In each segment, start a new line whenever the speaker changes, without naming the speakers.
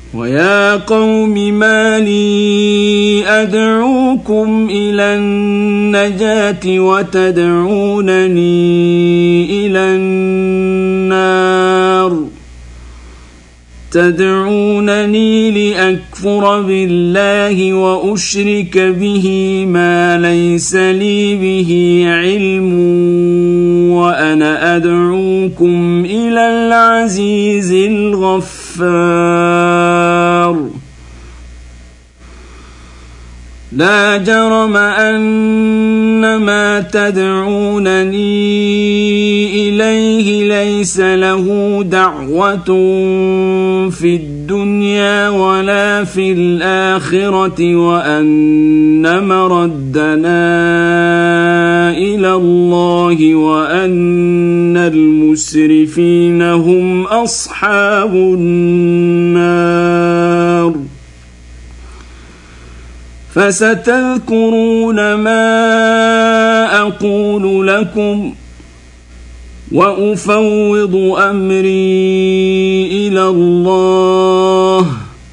ويا قوم ما لي أدعوكم إلى النجاة وتدعونني إلى النار تدعونني لأكفر بالله وأشرك به ما ليس لي به علم وأنا أدعوكم إلى العزيز الغفار لا جرم أن ما تدعونني إليه ليس له دعوة في الدنيا ولا في الآخرة وأن مردنا إلى الله وأن المسرفين هم أصحاب النار فستذكرون ما أقول لكم وأفوض أمري إلى الله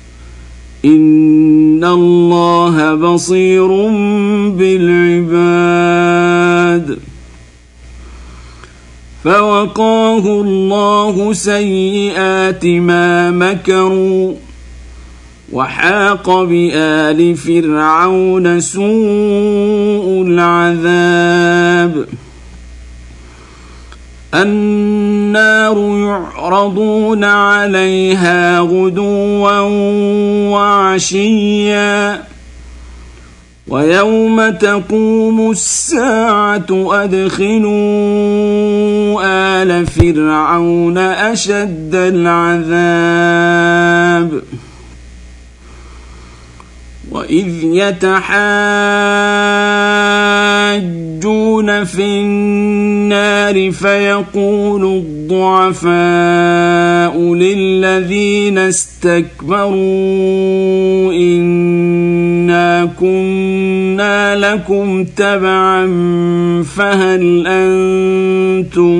إن الله بصير بالعباد فوقاه الله سيئات ما مكروا وحاق بآل فرعون سوء العذاب النار يعرضون عليها غدوا وعشيا ويوم تقوم الساعة أدخلوا آل فرعون أشد العذاب وإذ يتحاجون في النار فيقول الضعفاء للذين استكبروا إنا كنا لكم تبعا فهل أنتم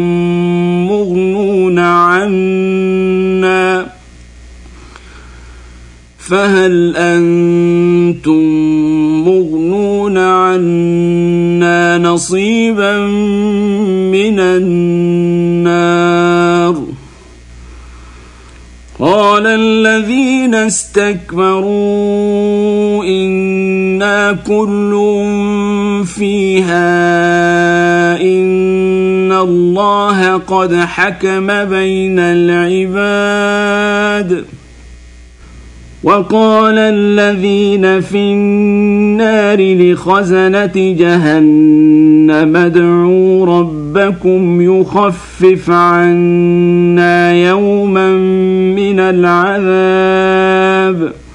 مغنون عنا نصيبا من النار قال الذين استكبروا إنا كل فيها إن الله قد حكم بين العباد وقال الذين في النار لخزنة جهنم ادعوا ربكم يخفف عنا يوما من العذاب